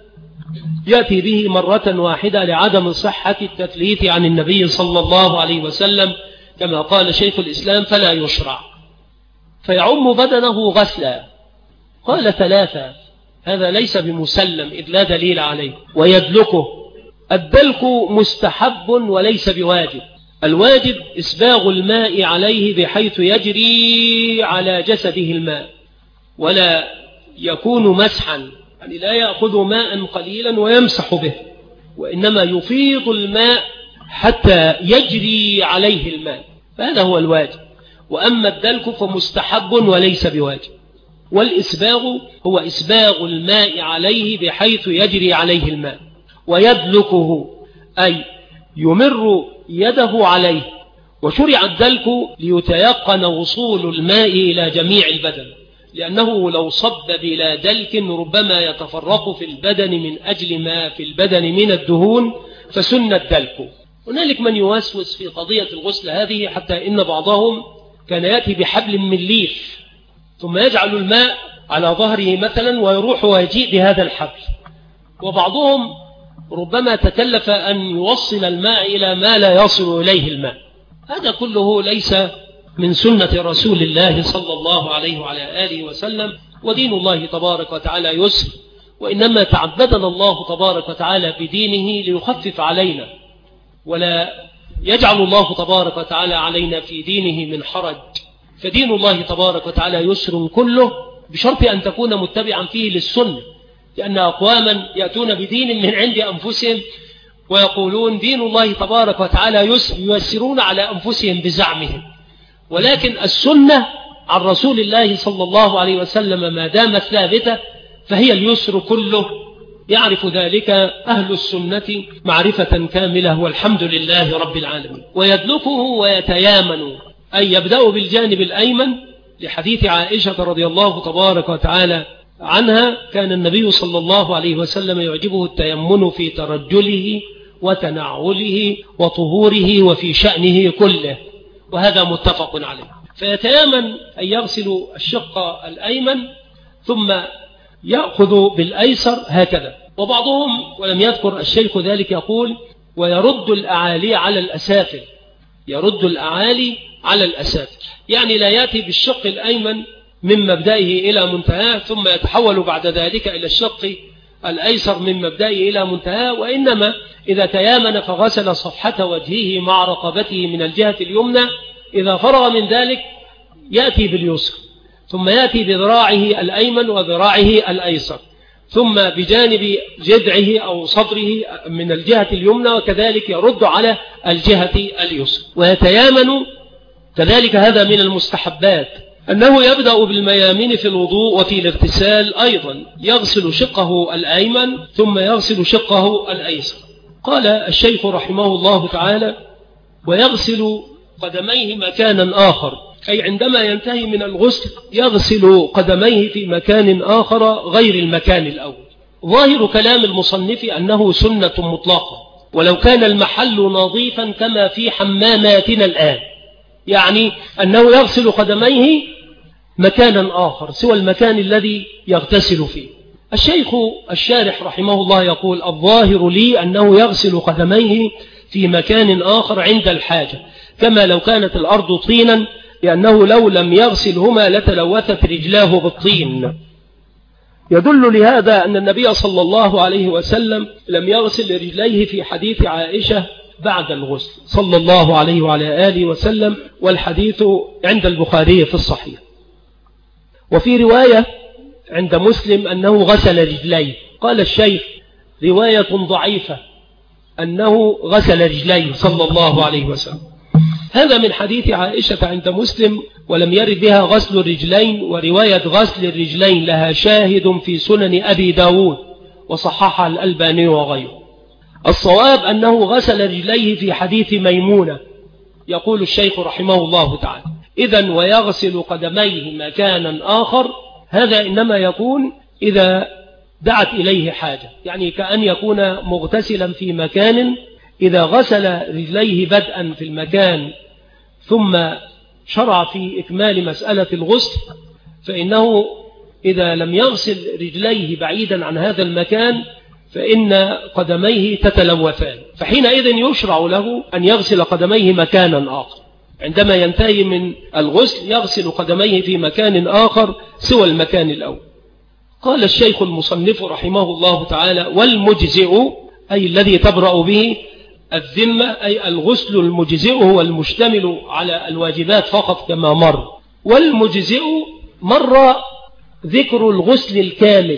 يأتي به مرة واحدة لعدم صحة التثليث عن النبي صلى الله عليه وسلم كما قال شيخ الإسلام فلا يشرع. فيعم بدنه غسلا. قال 3 هذا ليس بمسلم إذ لا دليل عليه. ويدلكه، الدلك مستحب وليس بواجب. الواجب إسباغ الماء عليه بحيث يجري على جسده الماء ولا يكون مسحا، يعني لا يأخذ ماء قليلا ويمسح به، وإنما يفيض الماء حتى يجري عليه الماء، فهذا هو الواجب. وأما الدلك فمستحب وليس بواجب. والإسباغ هو إسباغ الماء عليه بحيث يجري عليه الماء. ويدلكه أي يمر يده عليه. وشرع الدلك ليتيقن وصول الماء إلى جميع البدن، لأنه لو صب بلا دلك ربما يتفرق في البدن من أجل ما في البدن من الدهون، فسن الدلك. هنالك من يوسوس في قضية الغسل هذه حتى إن بعضهم كان يأتي بحبل من ليف ثم يجعل الماء على ظهره مثلا ويروح ويجيء بهذا الحبل، وبعضهم ربما تكلف أن يوصل الماء إلى ما لا يصل إليه الماء. هذا كله ليس من سنة رسول الله صلى الله عليه وعلى آله وسلم. ودين الله تبارك وتعالى يسر، وإنما تعبدنا الله تبارك وتعالى بدينه ليخفف علينا، ولا يجعل الله تبارك وتعالى علينا في دينه من حرج. فدين الله تبارك وتعالى يسر كله بشرط أن تكون متبعا فيه للسنة، لأن أقواما يأتون بدين من عند أنفسهم ويقولون دين الله تبارك وتعالى يسر، ييسرون على أنفسهم بزعمهم، ولكن السنة عن رسول الله صلى الله عليه وسلم ما دامت ثابتة فهي اليسر كله، يعرف ذلك أهل السنة معرفة كاملة، والحمد لله رب العالمين. ويدلكه ويتيامن أي يبدأ بالجانب الأيمن لحديث عائشة رضي الله تبارك وتعالى عنها كان النبي صلى الله عليه وسلم يعجبه التيمن في ترجله وتنعله وطهوره وفي شأنه كله، وهذا متفق عليه. فيتيامن أن يغسل الشق الأيمن ثم يأخذ بالأيسر هكذا. وبعضهم ولم يذكر الشيخ ذلك يقول ويرد الأعالي على الأسافل، يرد الأعالي على الأسافل، يعني لا يأتي بالشق الأيمن من مبدئه إلى منتهاه ثم يتحول بعد ذلك إلى الشق الأيسر من مبدئه إلى منتهاه، وإنما إذا تيامن فغسل صفحة وجهه مع رقبته من الجهة اليمنى، إذا فرغ من ذلك يأتي باليسر ثم يأتي بذراعه الأيمن وذراعه الأيسر ثم بجانب جذعه أو صدره من الجهة اليمنى، وكذلك يرد على الجهة اليسرى. ويتيامن كذلك هذا من المستحبات أنه يبدأ بالميامين في الوضوء، وفي الاغتسال أيضا يغسل شقه الأيمن ثم يغسل شقه الأيسر. قال الشيخ رحمه الله تعالى: ويغسل قدميه مكانا آخر، أي عندما ينتهي من الغسل يغسل قدميه في مكان آخر غير المكان الأول. ظاهر كلام المصنف أنه سنة مطلقة، ولو كان المحل نظيفا كما في حماماتنا الآن، يعني أنه يغسل قدميه مكانا آخر سوى المكان الذي يغتسل فيه. الشيخ الشارح رحمه الله يقول: الظاهر لي أنه يغسل قدميه في مكان آخر عند الحاجة، كما لو كانت الأرض طينا، لأنه لو لم يغسلهما لتلوثت رجلاه بالطين. يدل لهذا أن النبي صلى الله عليه وسلم لم يغسل رجليه في حديث عائشة بعد الغسل صلى الله عليه وعلى آله وسلم، والحديث عند البخاري في الصحيح. وفي رواية عند مسلم أنه غسل رجليه. قال الشيخ: رواية ضعيفة أنه غسل رجليه صلى الله عليه وسلم. هذا من حديث عائشة عند مسلم، ولم يرد بها غسل الرجلين، ورواية غسل الرجلين لها شاهد في سنن أبي داود وصححها الألباني وغيره. الصواب أنه غسل رجليه في حديث ميمونة. يقول الشيخ رحمه الله تعالى: إذن ويغسل قدميه مكانا آخر، هذا إنما يكون إذا دعت إليه حاجة، يعني كأن يكون مغتسلا في مكان، إذا غسل رجليه بدءا في المكان ثم شرع في إكمال مسألة الغسل، فإنه إذا لم يغسل رجليه بعيدا عن هذا المكان فإن قدميه تتلوثان، فحينئذ يشرع له أن يغسل قدميه مكانا آخر. عندما ينتهي من الغسل يغسل قدميه في مكان آخر سوى المكان الأول. قال الشيخ المصنف رحمه الله تعالى: والمجزئ أي الذي تبرأ به الذمة، أي الغسل المجزئ هو المشتمل على الواجبات فقط كما مر. والمجزئ مر ذكر الغسل الكامل،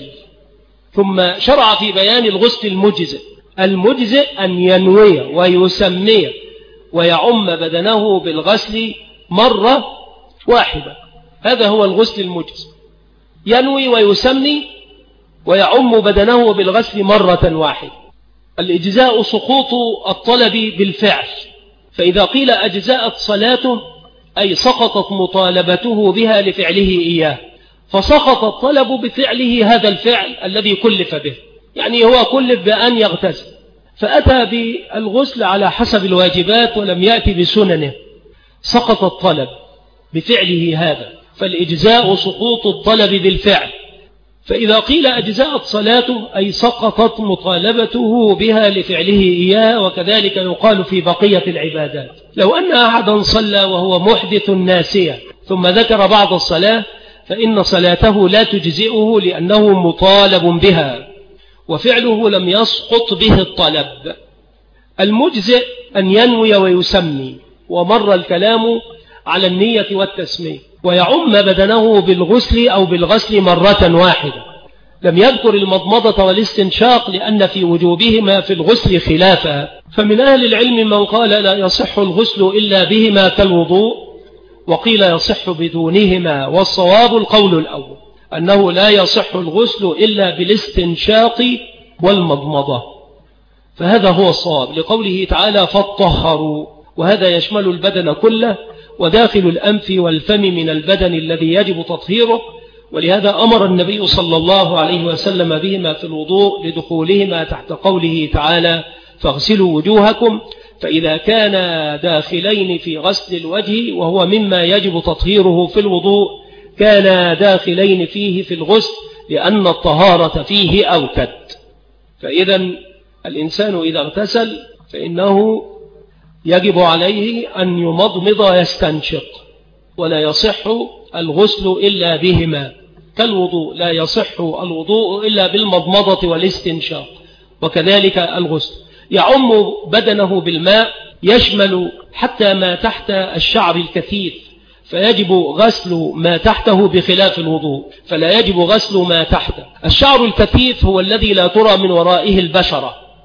ثم شرع في بيان الغسل المجزئ. المجزئ أن ينوي ويسمي ويعم بدنه بالغسل مرة واحدة، هذا هو الغسل المجزئ. ينوي ويسمي ويعم بدنه بالغسل مرة واحدة. الإجزاء سقوط الطلب بالفعل، فإذا قيل أجزاءت صلاته أي سقطت مطالبته بها لفعله إياه، فسقط الطلب بفعله هذا الفعل الذي كلف به، يعني هو كلف بأن يغتسل فأتى بالغسل على حسب الواجبات ولم يأتي بسننه، سقط الطلب بفعله هذا، فالإجزاء سقوط الطلب بالفعل. فإذا قيل أجزاءت صلاته أي سقطت مطالبته بها لفعله إياه. وكذلك يقال في بقية العبادات. لو أن أحدا صلى وهو محدث ناسيا ثم ذكر بعض الصلاة فإن صلاته لا تجزئه لأنه مطالب بها وفعله لم يسقط به الطلب. المجزئ أن ينوي ويسمي، ومر الكلام على النية والتسمية، ويعم بدنه بالغسل أو بالغسل مرة واحدة. لم يذكر المضمضة والاستنشاق لأن في وجوبهما في الغسل خلافا، فمن أهل العلم من قال لا يصح الغسل إلا بهما كالوضوء، وقيل يصح بدونهما، والصواب القول الأول أنه لا يصح الغسل إلا بالاستنشاق والمضمضة، فهذا هو الصواب لقوله تعالى فاطهروا، وهذا يشمل البدن كله وداخل الأنف والفم من البدن الذي يجب تطهيره، ولهذا أمر النبي صلى الله عليه وسلم بهما في الوضوء لدخولهما تحت قوله تعالى فاغسلوا وجوهكم، فإذا كان داخلين في غسل الوجه وهو مما يجب تطهيره في الوضوء كان داخلين فيه في الغسل لأن الطهارة فيه أوكد. فإذا الإنسان إذا اغتسل فإنه يجب عليه أن يمضمض ويستنشق، ولا يصح الغسل إلا بهما كالوضوء، لا يصح الوضوء إلا بالمضمضة والاستنشاق، وكذلك الغسل يعم بدنه بالماء يشمل حتى ما تحت الشعر الكثيف، فيجب غسل ما تحته بخلاف الوضوء، فلا يجب غسل ما تحته. الشعر الكثيف هو الذي لا ترى من ورائه البشرة،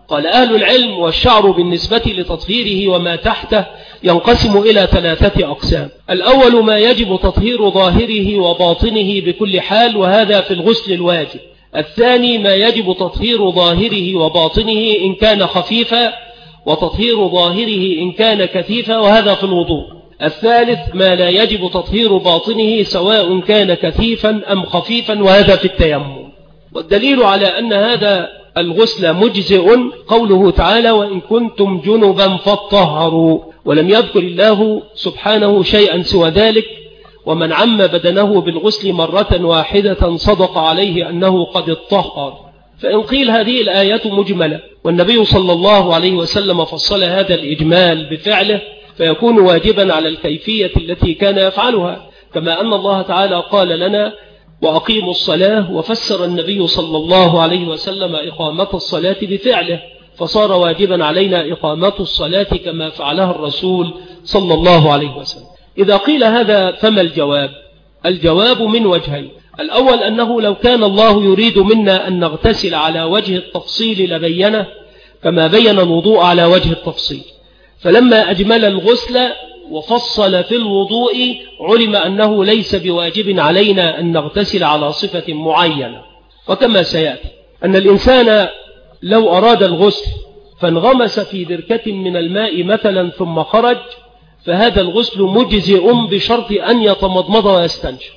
قال أهل العلم: والشعر بالنسبة لتطهيره وما تحته ينقسم إلى 3 أقسام. الأول ما يجب تطهير ظاهره وباطنه بكل حال، وهذا في الغسل الواجب. الثاني ما يجب تطهير ظاهره وباطنه إن كان خفيفا، وتطهير ظاهره إن كان كثيفا، وهذا في الوضوء. الثالث ما لا يجب تطهير باطنه سواء كان كثيفا أم خفيفا، وهذا في التيمم. والدليل على أن هذا الغسل مجزئ قوله تعالى: وإن كنتم جنبا فاطهروا، ولم يذكر الله سبحانه شيئا سوى ذلك. ومن عم بدنه بالغسل مرة واحدة صدق عليه أنه قد اطهر. فإن قيل هذه الآية مجملة والنبي صلى الله عليه وسلم فصل هذا الإجمال بفعله، فيكون واجبا على الكيفية التي كان يفعلها، كما أن الله تعالى قال لنا: وأقيموا الصلاة، وفسر النبي صلى الله عليه وسلم إقامة الصلاة بفعله، فصار واجبا علينا إقامة الصلاة كما فعلها الرسول صلى الله عليه وسلم. إذا قيل هذا فما الجواب؟ الجواب من وجهين. الأول أنه لو كان الله يريد منا أن نغتسل على وجه التفصيل لبينه، كما بين الوضوء على وجه التفصيل. فلما أجمل الغسل وفصل في الوضوء علم أنه ليس بواجب علينا أن نغتسل على صفة معينة. وكما سيأتي أن الإنسان لو أراد الغسل فانغمس في بركة من الماء مثلا ثم خرج، فهذا الغسل مجزئ بشرط أن يتمضمض ويستنشق،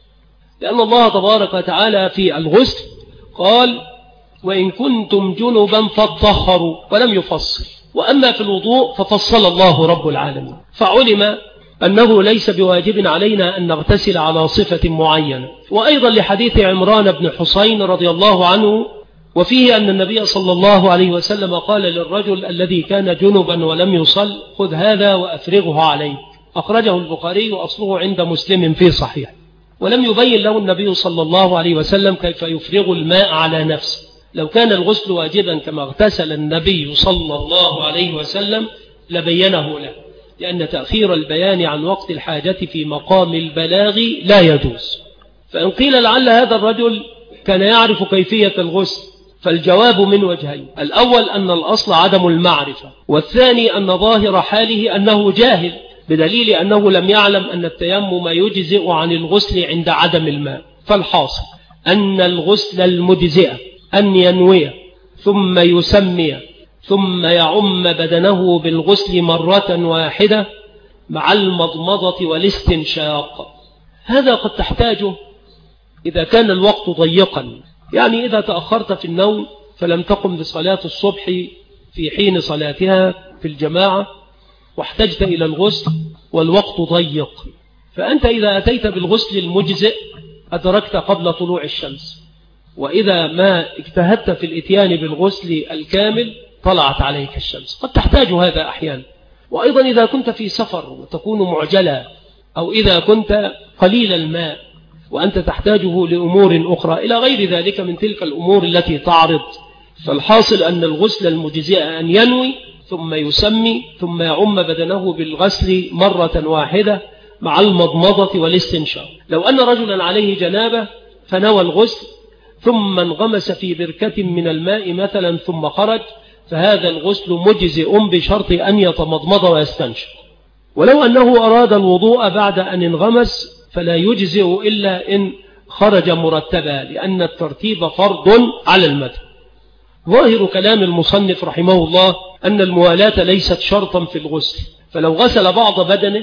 لأن الله تبارك وتعالى في الغسل قال: وإن كنتم جنبا فاطهروا، ولم يفصل. وأما في الوضوء ففصل الله رب العالمين، فعلم أنه ليس بواجب علينا أن نغتسل على صفة معينة. وأيضا لحديث عمران بن حسين رضي الله عنه، وفيه أن النبي صلى الله عليه وسلم قال للرجل الذي كان جنبا ولم يصل: خذ هذا وأفرغه عليك. أخرجه البخاري وأصله عند مسلم في صحيح. ولم يبين له النبي صلى الله عليه وسلم كيف يفرغ الماء على نفسه. لو كان الغسل واجبا كما اغتسل النبي صلى الله عليه وسلم لبينه له، لأن تأخير البيان عن وقت الحاجة في مقام البلاغ لا يجوز. فإن قيل لعل هذا الرجل كان يعرف كيفية الغسل، فالجواب من وجهين. الأول أن الأصل عدم المعرفة، والثاني أن ظاهر حاله أنه جاهل، بدليل أنه لم يعلم أن التيمم يجزئ عن الغسل عند عدم الماء. فالحاصل أن الغسل المجزئ أن ينوي ثم يسمي ثم يعم بدنه بالغسل مرة واحدة مع المضمضة والاستنشاق. هذا قد تحتاجه إذا كان الوقت ضيقا، يعني إذا تأخرت في النوم فلم تقم بصلاة الصبح في حين صلاتها في الجماعة واحتجت إلى الغسل والوقت ضيق، فأنت إذا أتيت بالغسل المجزئ أدركت قبل طلوع الشمس، وإذا ما اجتهدت في الإتيان بالغسل الكامل طلعت عليك الشمس. قد تحتاج هذا أحيانا. وأيضا إذا كنت في سفر وتكون معجلا، أو إذا كنت قليل الماء وأنت تحتاجه لأمور أخرى إلى غير ذلك من تلك الأمور التي تعرض، فالحاصل أن الغسل المجزئ أن ينوي ثم يسمي ثم يعم بدنه بالغسل مرة واحدة مع المضمضة والاستنشاق. لو أن رجلا عليه جنابة فنوى الغسل ثم انغمس في بركة من الماء مثلا ثم خرج، فهذا الغسل مجزئ بشرط أن يتمضمض ويستنشق. ولو أنه أراد الوضوء بعد أن انغمس فلا يجزئ إلا إن خرج مرتبا، لأن الترتيب فرض على المذهب. ظاهر كلام المصنف رحمه الله أن الموالاة ليست شرطا في الغسل، فلو غسل بعض بدنه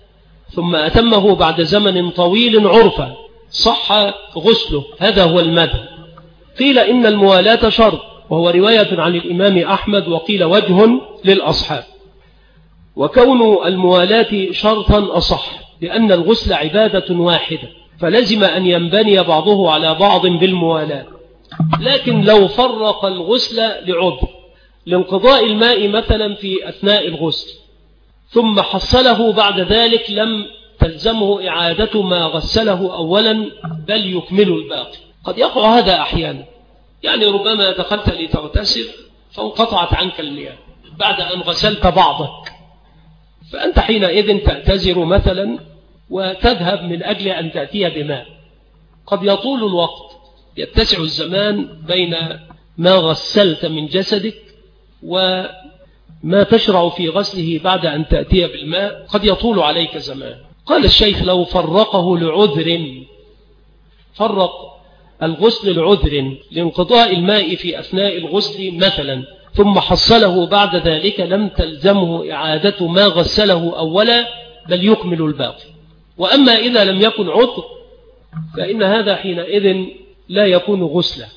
ثم أتمه بعد زمن طويل عرفا صح غسله، هذا هو المذهب. قيل إن الموالاة شرط، وهو رواية عن الإمام أحمد، وقيل وجه للأصحاب. وكون الموالاة شرطا أصح، لأن الغسل عبادة واحدة فلزم أن ينبني بعضه على بعض بالموالاة. لكن لو فرق الغسل لعذر، لانقضاء الماء مثلا في أثناء الغسل ثم حصله بعد ذلك، لم تلزمه إعادة ما غسله أولا بل يكمل الباقي. قد يقع هذا أحيانا، يعني ربما دخلت لتغتسل فانقطعت عنك المياه بعد أن غسلت بعضك، فأنت حينئذ تعتذر مثلا وتذهب من أجل أن تأتي بماء. قد يطول الوقت، يتسع الزمان بين ما غسلت من جسدك وما تشرع في غسله بعد أن تأتي بالماء قد يطول عليك زمان. قال الشيخ لو فرقه لعذر، فرق الغسل العذر لانقضاء الماء في أثناء الغسل مثلا ثم حصله بعد ذلك لم تلزمه إعادة ما غسله أولا بل يكمل الباقي. وأما إذا لم يكن عذر فإن هذا حينئذ لا يكون غسلا،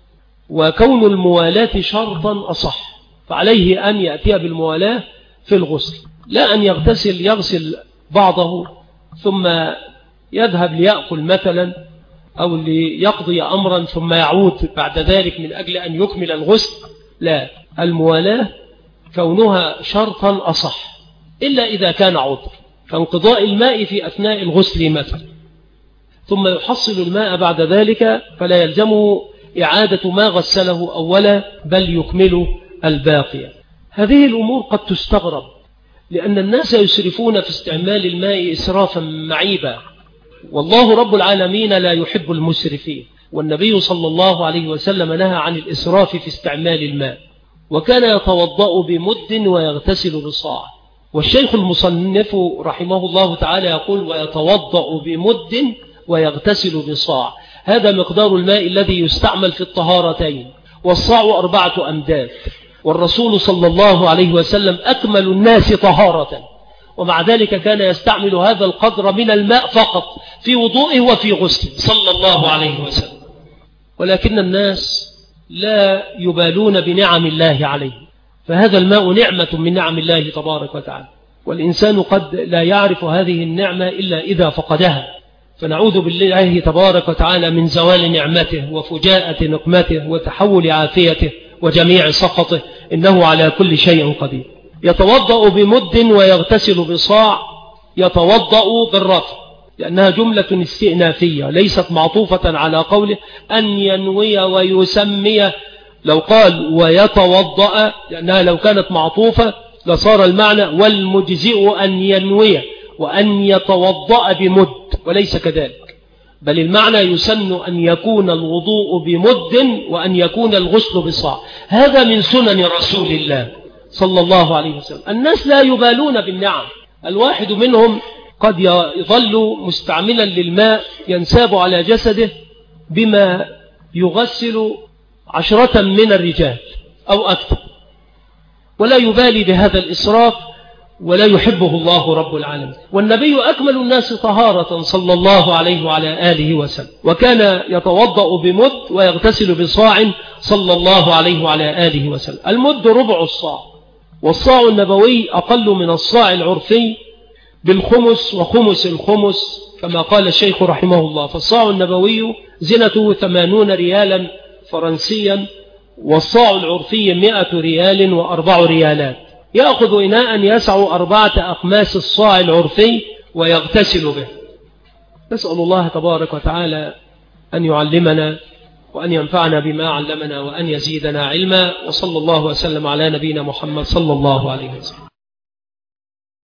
وكون الموالاة شرطا أصح، فعليه أن يأتي بالموالاة في الغسل، لا أن يغسل بعضه ثم يذهب ليأكل مثلا أو ليقضي أمرا ثم يعود بعد ذلك من أجل أن يكمل الغسل. لا، الموالاة كونها شرطا أصح إلا إذا كان عذر، كانقضاء الماء في أثناء الغسل مثلا ثم يحصل الماء بعد ذلك فلا يلزمه إعادة ما غسله أولا بل يكمل الباقي. هذه الأمور قد تستغرب لأن الناس يسرفون في استعمال الماء إسرافا معيبا، والله رب العالمين لا يحب المسرفين، والنبي صلى الله عليه وسلم نهى عن الإسراف في استعمال الماء، وكان يتوضأ بمد ويغتسل بصاع. والشيخ المصنف رحمه الله تعالى يقول ويتوضأ بمد ويغتسل بصاع، هذا مقدار الماء الذي يستعمل في الطهارتين، والصاع 4 أمداد، والرسول صلى الله عليه وسلم أكمل الناس طهارة، ومع ذلك كان يستعمل هذا القدر من الماء فقط في وضوئه وفي غسله صلى الله عليه وسلم. ولكن الناس لا يبالون بنعم الله عليه، فهذا الماء نعمة من نعم الله تبارك وتعالى، والإنسان قد لا يعرف هذه النعمة إلا إذا فقدها، فنعوذ بالله تبارك وتعالى من زوال نعمته وفجاءة نقمته وتحول عافيته وجميع سخطه، إنه على كل شيء قدير. يتوضأ بمد ويغتسل بصاع، يتوضأ بالرفع لأنها جملة استئنافية ليست معطوفة على قوله أن ينوي ويسمي، لو قال ويتوضأ لأنها لو كانت معطوفة لصار المعنى والمجزئ أن ينوي وأن يتوضأ بمد، وليس كذلك، بل المعنى يسن أن يكون الوضوء بمد وأن يكون الغسل بصاع. هذا من سنن رسول الله صلى الله عليه وسلم. الناس لا يبالون بالنعم، الواحد منهم قد يظل مستعملا للماء ينساب على جسده بما يغسل 10 من الرجال أو أكثر، ولا يبالي بهذا الإسراف ولا يحبه الله رب العالمين. والنبي أكمل الناس طهارة صلى الله عليه وعلى آله وسلم، وكان يتوضأ بمد ويغتسل بصاع صلى الله عليه وعلى آله وسلم. المد ربع الصاع، والصاع النبوي أقل من الصاع العرفي بالخمس وخمس الخمس كما قال الشيخ رحمه الله. فالصاع النبوي زنته 80 ريالا فرنسيا، والصاع العرفي 100 ريال و4 ريالات. يأخذ إناء يسع 4 أخماس الصاع العرفي ويغتسل به. نسأل الله تبارك وتعالى أن يعلمنا وأن ينفعنا بما علمنا وأن يزيدنا علما، وصلى الله وسلم على نبينا محمد صلى الله عليه وسلم.